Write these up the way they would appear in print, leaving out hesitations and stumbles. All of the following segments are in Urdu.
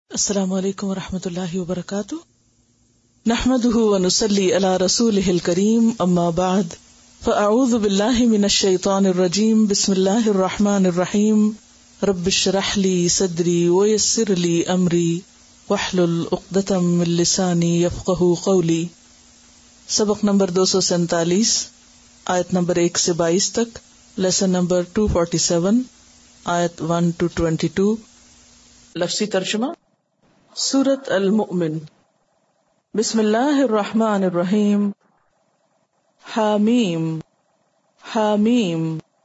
السلام علیکم ورحمۃ اللہ وبرکاتہ، نحمده ونصلی علی رسوله الکریم، اما بعد فاعوذ باللہ من الشیطان الرجیم، بسم اللہ الرحمن الرحیم، رب اشرح لی صدری ویسر لی امری واحلل عقدۃ من لسانی یفقهوا قولی۔ سبق نمبر 247، آیت نمبر 1 سے 22 تک، لیسن نمبر 247، آیت 1 to 22۔ لفظی ترجمہ سورۃ المؤمن۔ بسم اللہ الرحمن الرحیم۔ حامیم حامیم،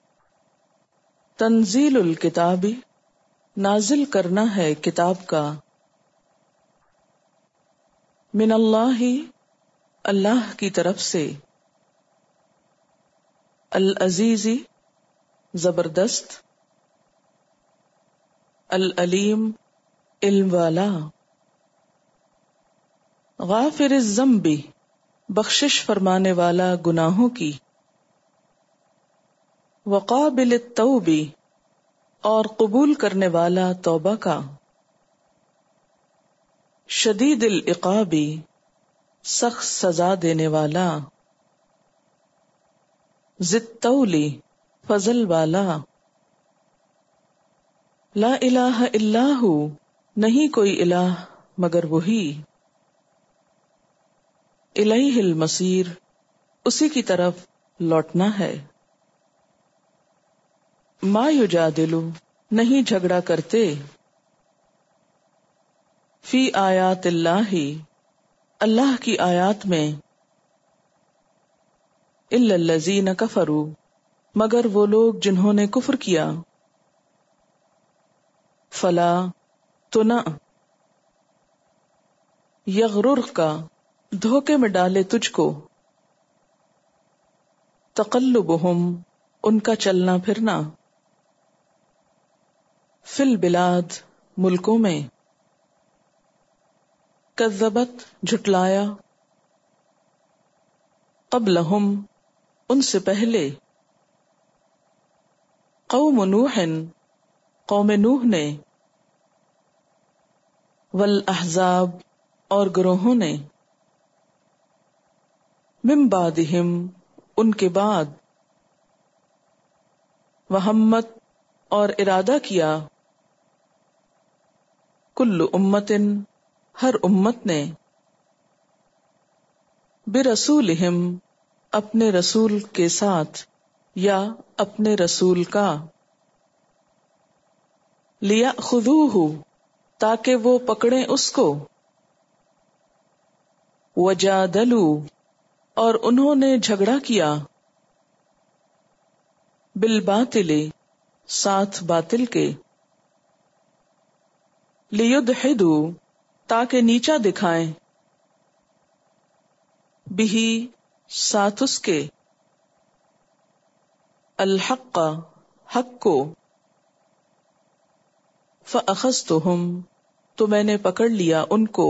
تنزیل الکتاب، نازل کرنا ہے کتاب کا، من اللہ، اللہ کی طرف سے، العزیز، زبردست، العلیم، علم والا، غافر الذنب، بخشش فرمانے والا گناہوں کی، وقابل التوب، اور قبول کرنے والا توبہ کا، شدید العقاب، سخت سزا دینے والا، ذی الطول، فضل والا، لا الہ الا ہو، نہیں کوئی الہ مگر وہی، الیہ المصیر، اسی کی طرف لوٹنا ہے، ما یجادل، نہیں جھگڑا کرتے، فی آیات اللہ، اللہ کی آیات میں، الا الذین کفروا، مگر وہ لوگ جنہوں نے کفر کیا، فلا، تو نہ، یغررک، دھوکے میں ڈالے تجھ کو، تقلبہم، ان کا چلنا پھرنا، فی البلاد، ملکوں میں، کذبت، جھٹلایا، قبلہم، ان سے پہلے، قوم نوح، قوم نوح نے، والاحزاب، اور گروہوں نے، من بعدہم، ان کے بعد، وہمت، اور ارادہ کیا، کل امت، ہر امت نے، برسولہم، اپنے رسول کے ساتھ، یا اپنے رسول کا، لیأخذوہ، تاکہ وہ پکڑیں اس کو، وجادلوا، اور انہوں نے جھگڑا کیا، بالباطل، ساتھ باطل کے، لیدحضوا، تاکہ نیچا دکھائیں، بہ، ساتھ اس کے، الحق، حق کو، فاخذتہم، تو میں نے پکڑ لیا ان کو،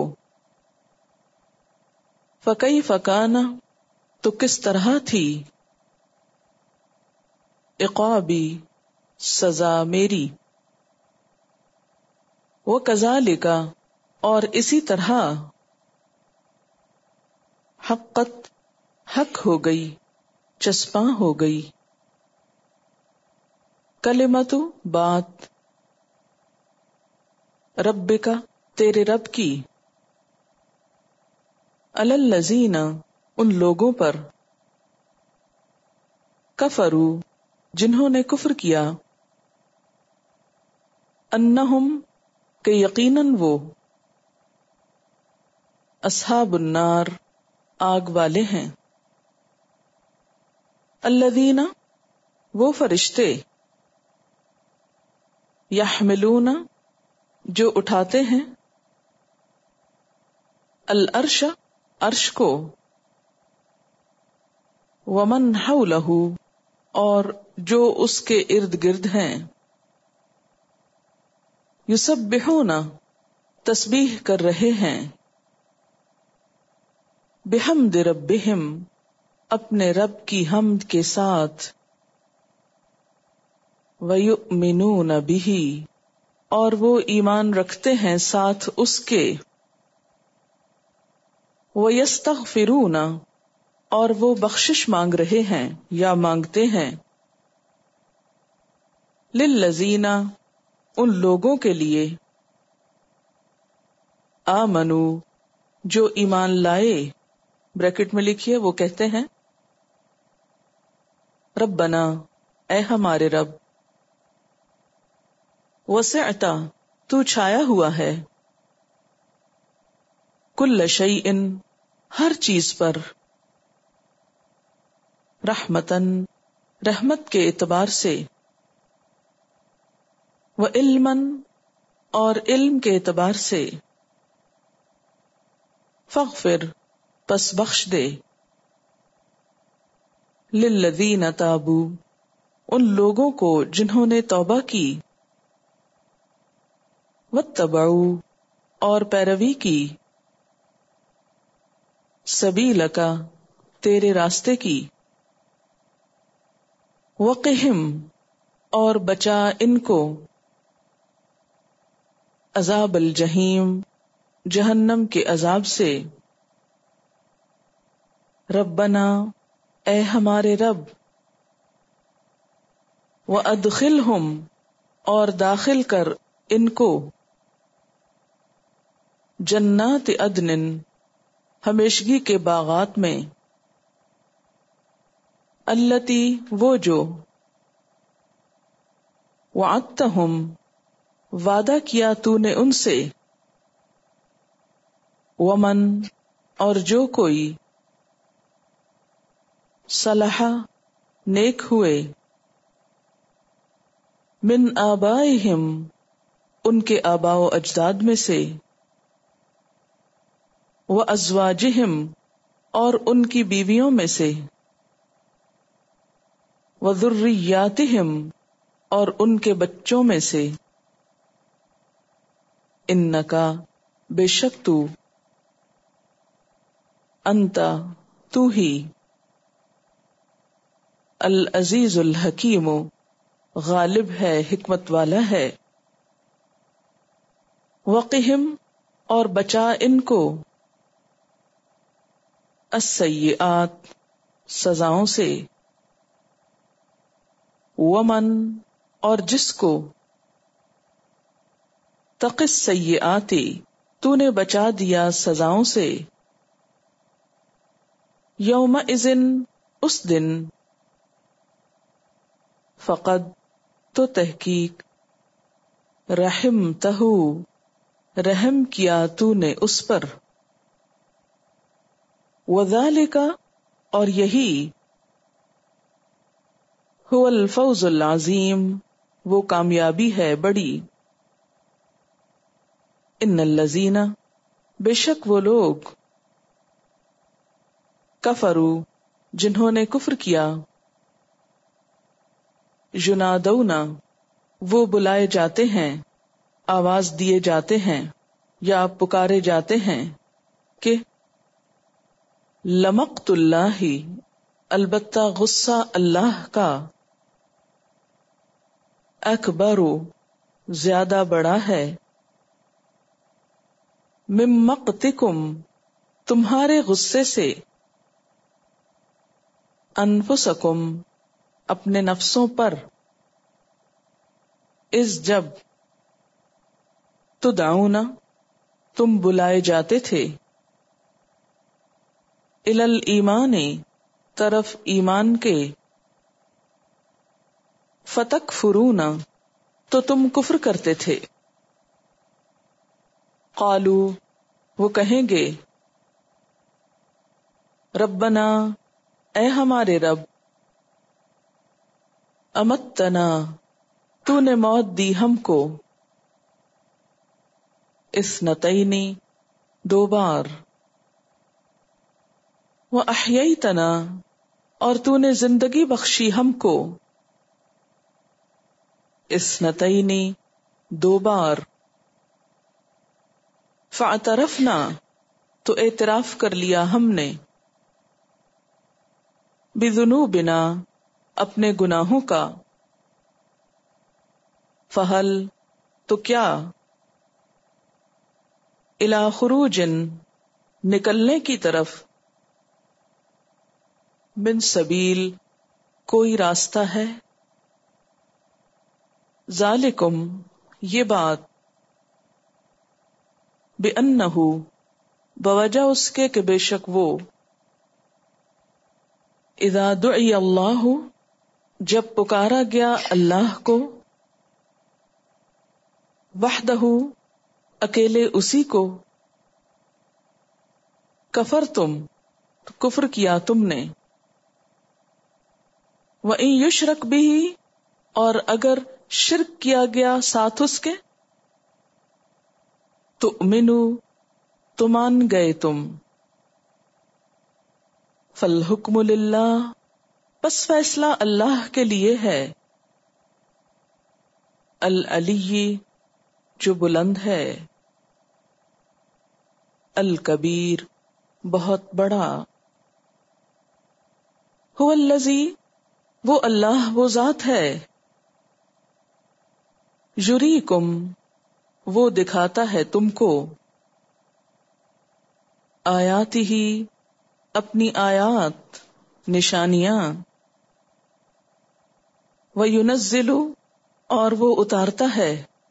فکیف کان، تو کس طرح تھی، عقابی، سزا میری، وکذالک، اور اسی طرح، حقت، حق ہو گئی، چسپاں ہو گئی، کلمت، بات، ربک، تیرے رب کی، علی الذین، ان لوگوں پر، کفروا، جنہوں نے کفر کیا، انہم، کہ یقیناً وہ، اصحاب النار، آگ والے ہیں، الذین، وہ فرشتے، یحملون، جو اٹھاتے ہیں، العرش، عرش کو، ومن حولہ، اور جو اس کے ارد گرد ہیں، یسبحون، تسبیح کر رہے ہیں، بحمد ربہم، اپنے رب کی حمد کے ساتھ، وَيُؤْمِنُونَ بِهِ، اور وہ ایمان رکھتے ہیں ساتھ اس کے، وَيَسْتَغْفِرُونَ اور وہ بخشش مانگ رہے ہیں یا مانگتے ہیں، لِلَّذِينَ ان لوگوں کے لیے، آمنوا جو ایمان لائے، بریکٹ میں لکھیے، وہ کہتے ہیں ربنا اے ہمارے رب، وسعت تو چھایا ہوا ہے، کل شیء ہر چیز پر، رحمتن رحمت کے اعتبار سے، وعلمن اور علم کے اعتبار سے، فاغفر پس بخش دے، للذین تابوا ان لوگوں کو جنہوں نے توبہ کی، واتبعوا اور پیروی کی، سبیلک تیرے راستے کی، وقہم اور بچا ان کو، عذاب الجحیم جہنم کے عذاب سے، ربنا اے ہمارے رب، وادخلہم اور داخل کر ان کو، جنات عدن ہمیشگی کے باغات میں، التی وہ جو، وعدتہم وعدہ کیا تو نے ان سے، ومن اور جو کوئی، صلح نیک ہوئے، من آبائہم ان کے آباء و اجداد میں سے، وازواجہم اور ان کی بیویوں میں سے، وذریاتہم اور ان کے بچوں میں سے، انکا بے شک تو، انتا تو ہی، العزیز الحکیم غالب ہے حکمت والا ہے، وقہم اور بچا ان کو، السیئات سزاؤں سے، ومن اور جس کو، تق السیئات تو نے بچا دیا سزاؤں سے، یومئذ اس دن، فقد تو تحقیق، رحمتہ رحم کیا تو نے اس پر، وذالک اور یہی، هو الفوز العظیم وہ کامیابی ہے بڑی، ان الذین بے شک وہ لوگ، کفروا جنہوں نے کفر کیا، ینادون وہ بلائے جاتے ہیں، آواز دیے جاتے ہیں یا پکارے جاتے ہیں کہ لمقت اللہ البتہ غصہ اللہ کا، اکبر زیادہ بڑا ہے، من مقتکم تمہارے غصے سے، انفسکم اپنے نفسوں پر، اس جب، تدعون تم بلائے جاتے تھے، الی الایمان طرف ایمان کے، فتکفرون تو تم کفر کرتے تھے، قالو وہ کہیں گے، ربنا اے ہمارے رب، امتنا تو نے موت دی ہم کو، اثنتین دو بار، واحییتنا اور تو نے زندگی بخشی ہم کو، اثنتین دو بار، فاعترفنا تو اعتراف کر لیا ہم نے، بذنوبنا اپنے گناہوں کا، فہل تو کیا الی خروج نکلنے کی طرف من سبیل کوئی راستہ ہے؟ ذالکم یہ بات بأنہ بوجہ اس کے کہ بے شک وہ اذا دعی اللہ جب پکارا گیا اللہ کو وحدہ اکیلے اسی کو کفرتم کفر کیا تم نے وَإِن یشرک بہ اور اگر شرک کیا گیا ساتھ اس کے تؤمنو تو مان گئے تم فالحکم للہ پس فیصلہ اللہ کے لیے ہے العلی جو بلند ہے الکبیر بہت بڑا هو الذی وہ اللہ وہ ذات ہے یریکم وہ دکھاتا ہے تم کو آیاتہ اپنی آیات نشانیاں وینزل اور وہ اتارتا ہے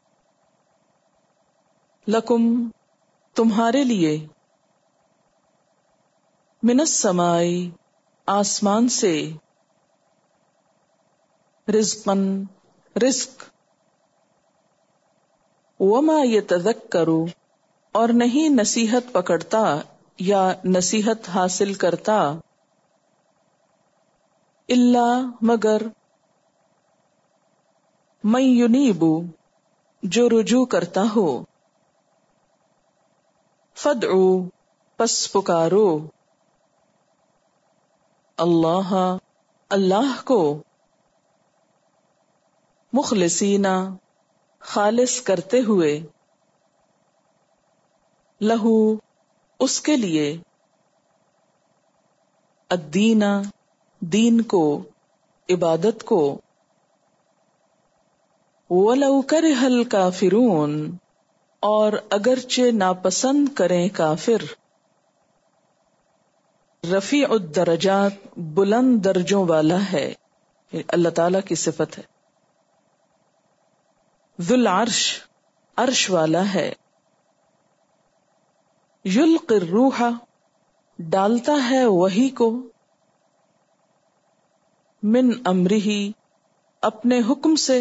لکم تمہارے لیے من السماء آسمان سے رزقاً رزق وما یتذکر اور نہیں نصیحت پکڑتا یا نصیحت حاصل کرتا الا مگر من ینیب جو رجوع کرتا ہو فادعو پس پکارو اللہ اللہ کو مخلصین خالص کرتے ہوئے لہو اس کے لیے الدین دین کو عبادت کو وَلَوْ كَرِهَ الْكَافِرُونَ اور اگرچہ ناپسند کریں کافر رفیع الدرجات بلند درجوں والا ہے اللہ تعالی کی صفت ہے ذو العرش عرش والا ہے یلقی الروح ڈالتا ہے وحی کو من امرہ اپنے حکم سے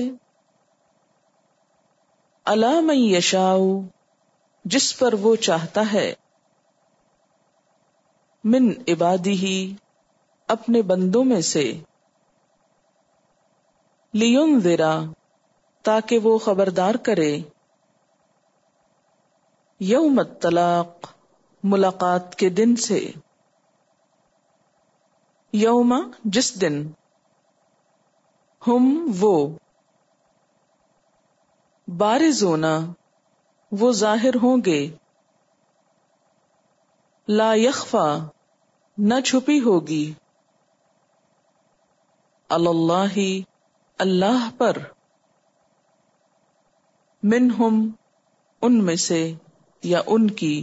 علی من یشاء جس پر وہ چاہتا ہے من عبادہ اپنے بندوں میں سے لینذر تاکہ وہ خبردار کرے یوم الطلاق ملاقات کے دن سے یوم جس دن ہم وہ بارزون وہ ظاہر ہوں گے لا یخفا نہ چھپی ہوگی اللہ اللہ پر منہم ان میں سے یا ان کی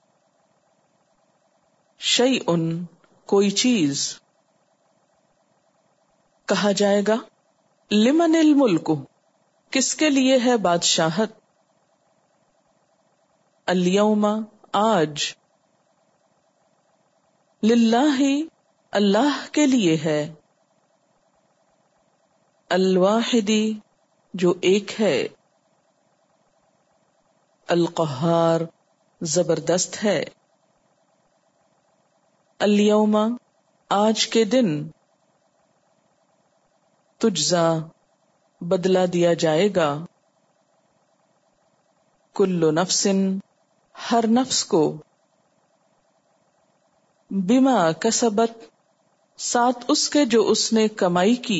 شیئن کوئی چیز کہا جائے گا لمن الملک کس کے لیے ہے بادشاہت الیوم آج للہ اللہ کے لیے ہے الواحدی جو ایک ہے القہار زبردست ہے الیوم آج کے دن تجزا بدلہ دیا جائے گا کل نفس ہر نفس کو بما کسبت ساتھ اس کے جو اس نے کمائی کی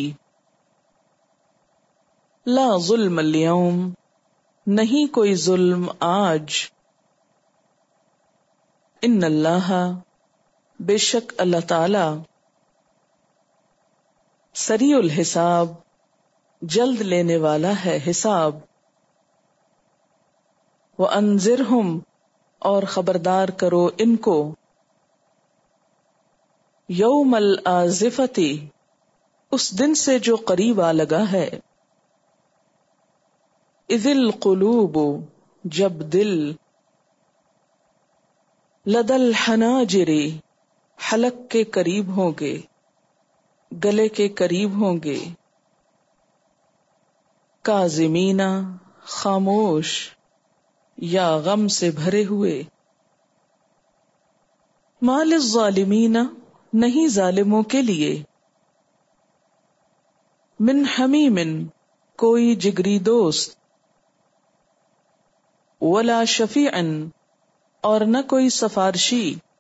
لا ظلم اليوم نہیں کوئی ظلم آج ان اللہ بے شک اللہ تعالی سریع الحساب جلد لینے والا ہے حساب وَأَنذِرْهُمْ اور خبردار کرو ان کو، یوم الآزفتی اس دن سے جو قریب آ لگا ہے، اذ القلوب جب دل، لدى الحناجر حلق کے قریب ہوں گے، گلے کے قریب ہوں گے، کاظمین خاموش یا غم سے بھرے ہوئے، ما للظالمین نہیں ظالموں کے لیے، من حمیم کوئی جگری دوست، ولا شفیع اور نہ کوئی سفارشی،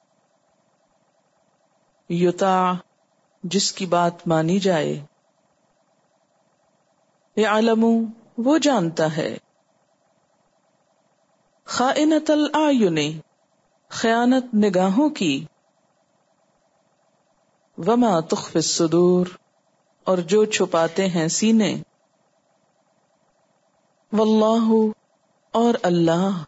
یطاع جس کی بات مانی جائے، یعلم وہ جانتا ہے، خائنۃ الاعین خیانت نگاہوں کی، وما تخفی الصدور اور جو چھپاتے ہیں سینے، واللہ اور اللہ،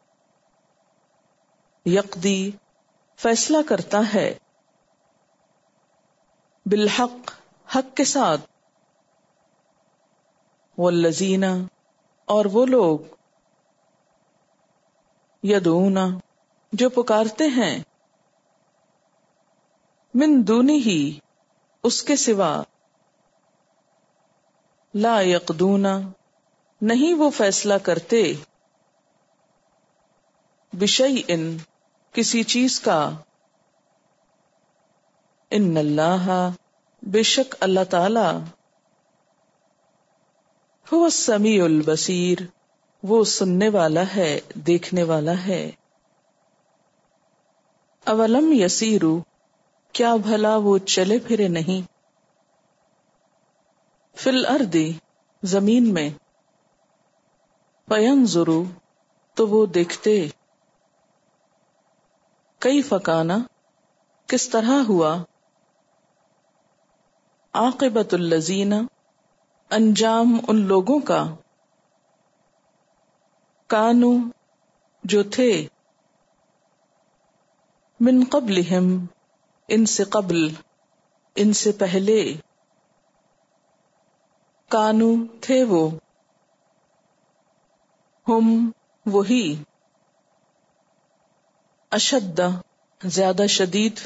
یقضی فیصلہ کرتا ہے، بالحق حق کے ساتھ، والذین اور وہ لوگ، یدعون جو پکارتے ہیں، من دونہ اس کے سوا، لا یقضون نہیں وہ فیصلہ کرتے، بشیء کسی چیز کا، ان اللہ بے شک اللہ تعالی، هو السمیع البصیر وہ سننے والا ہے دیکھنے والا ہے، اولم یسیروا کیا بھلا وہ چلے پھرے نہیں، فی الارض زمین میں، فینظروا تو وہ دیکھتے، کیف کان کس طرح ہوا، عاقبۃ الذین انجام ان لوگوں کا، کانوا جو تھے، من قبلہم ان سے قبل ان سے پہلے، کانوا تھے وہ، ہم وہی، اشد زیادہ شدید،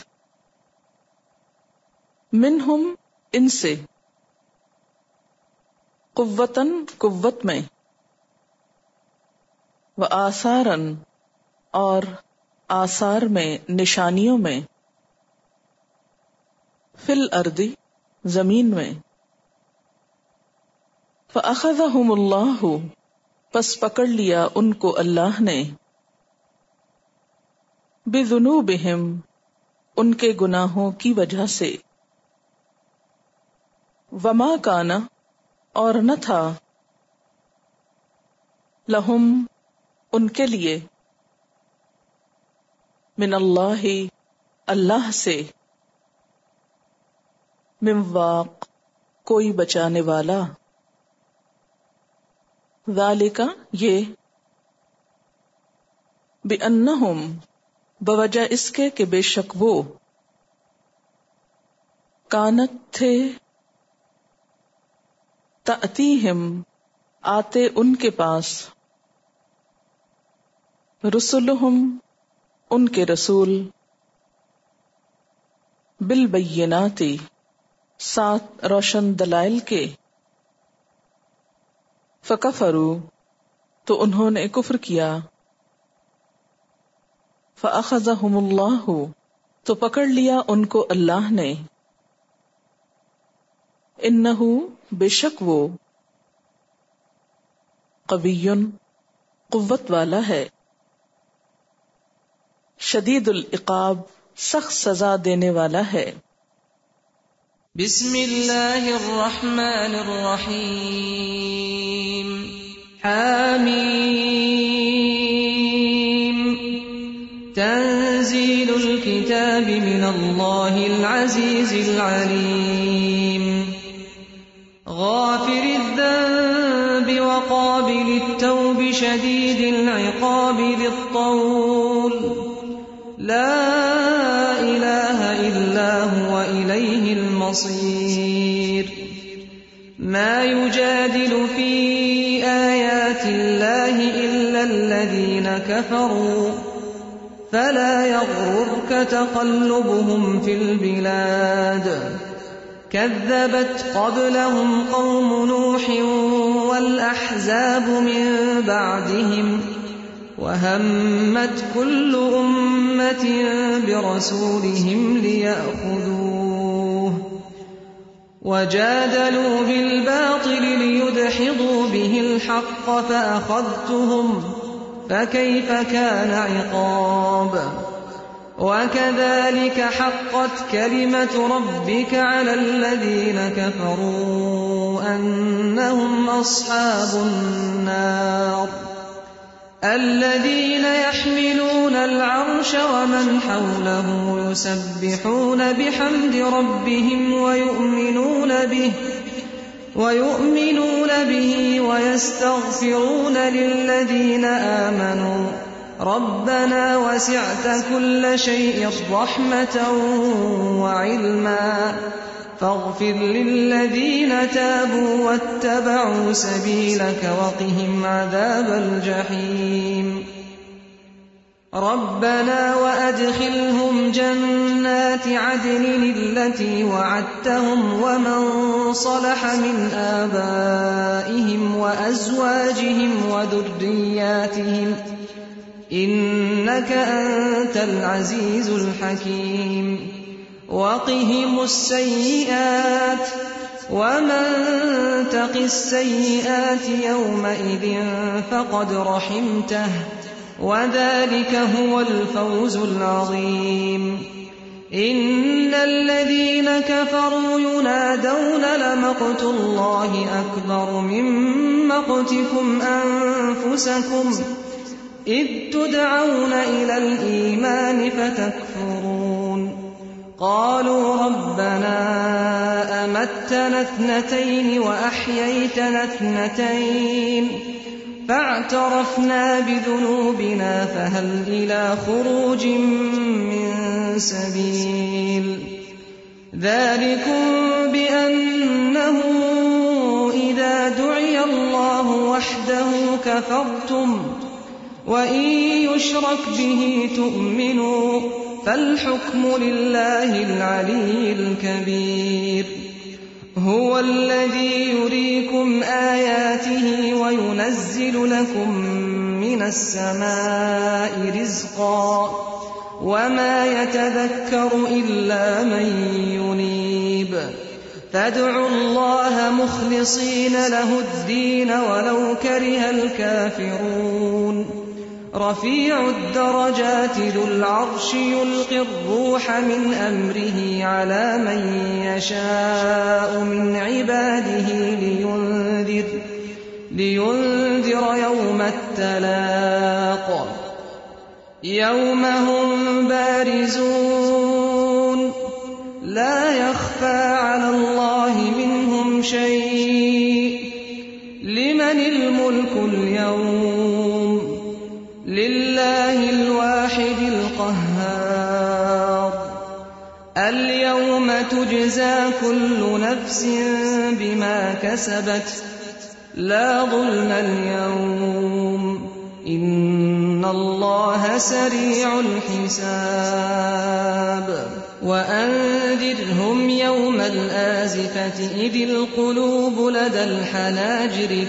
منہم ان سے، قوتاً قوت میں، وآثاراً اور آثار میں نشانیوں میں، فی الارض زمین میں، فأخذہم اللہ پس پکڑ لیا ان کو اللہ نے، بذنوبہم ان کے گناہوں کی وجہ سے، وما کان اور نہ تھا، لہم ان کے لیے، من اللہ اللہ سے، من واق کوئی بچانے والا، ذالک یہ، بأنہم بوجہ اس کے کہ بے شک وہ، کانت تھے، تأتیہم آتے ان کے پاس، رسلہم ان کے رسول، بالبینات ساتھ روشن دلائل کے، فکفروا تو انہوں نے کفر کیا، فأخذہم اللہ تو پکڑ لیا ان کو اللہ نے، انہ بے شک وہ، قوی قوت والا ہے، شدید العقاب سخت سزا دینے والا ہے۔ بسم اللہ الرحمن الرحیم، حامیم، تنزیل الکتاب من اللہ العزیز العلیم، غافر الذنب وقابل التوب شدید العقاب يقول لا إله إلا هو إليه المصير ما يجادل في آيات الله إلا الذين كفروا فلا يغررك تقلبهم في البلاد كذبت قبلهم قوم نوح والأحزاب من بعدهم وهمت كل أمة برسولهم ليأخذوه وجادلوا بالباطل ليدحضوا به الحق فأخذتهم فكيف كان عقاب وكذلك حقت كلمة ربك على الذين كفروا أنهم أصحاب النار الذين يحملون العرش ومن حوله يسبحون بحمد ربهم ويؤمنون به ويستغفرون للذين آمنوا ربنا وسعت كل شيء رحمة وعلما فاغفر للذين تابوا واتبعوا سبيلك وقهم عذاب الجحيم ربنا وأدخلهم جنات عدن التي وعدتهم ومن صلح من آبائهم وأزواجهم وذرياتهم إنك أنت العزيز الحكيم وقهم السيئات ومن تق السيئات يومئذ فقد رحمته وذلك هو الفوز العظيم إن الذين كفروا ينادون لمقت الله أكبر من مقتكم أنفسكم إذ تدعون إلى الإيمان فتكفرون قالوا ربنا أمتنا اثنتين وأحييتنا اثنتين فاعترفنا بذنوبنا فهل إلى خروج من سبيل ذلكم بأنه إذا دعي الله وحده كفرتم وإن يشرك به تؤمنوا فالحكم لله العلي الكبير هو الذي يريكم آياته وينزل لكم من السماء رزقا وما يتذكر إلا من ينيب فادعوا الله مخلصين له الدين ولو كره الكافرون رفيع الدرجات ذو العرش يلقي الروح من أمره على من يشاء من عباده لينذر يوم التلاق يوم هم بارزون لا يخفى على الله منهم شيء لمن الملك اليوم لله الواحد القهار اليوم تجزى كل نفس بما كسبت لا ظلم اليوم إن الله سريع الحساب وأنذرهم يوم الآزفة إذ القلوب لدى الحناجر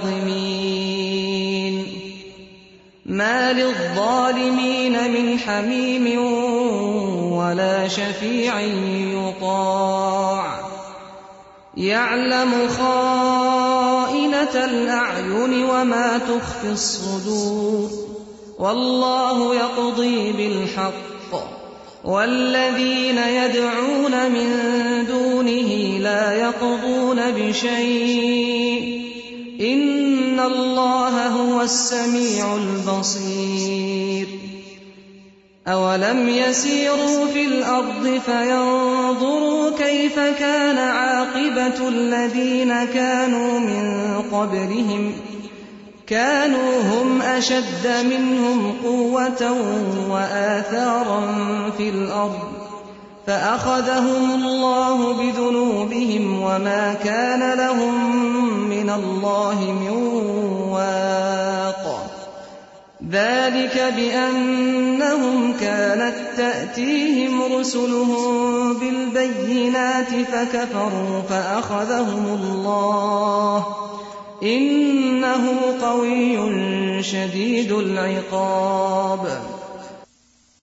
كاظمين ما للظالمين من حميم ولا شفيع يطاع يعلم خائنة الأعين وما تخفي الصدور والله يقضي بالحق والذين يدعون من دونه لا يقضون بشيء إن الله هو السميع البصير أولم يسيروا في الأرض فينظروا كيف كان عاقبة الذين كانوا من قبلهم كانوا هم أشد منهم قوة وآثارا في الأرض فأخذهم الله بذنوبهم وما كان لهم من الله من واق ذلك بأنهم كانت تأتيهم رسلهم بالبينات فكفروا فأخذهم الله إنه قوي شديد العقاب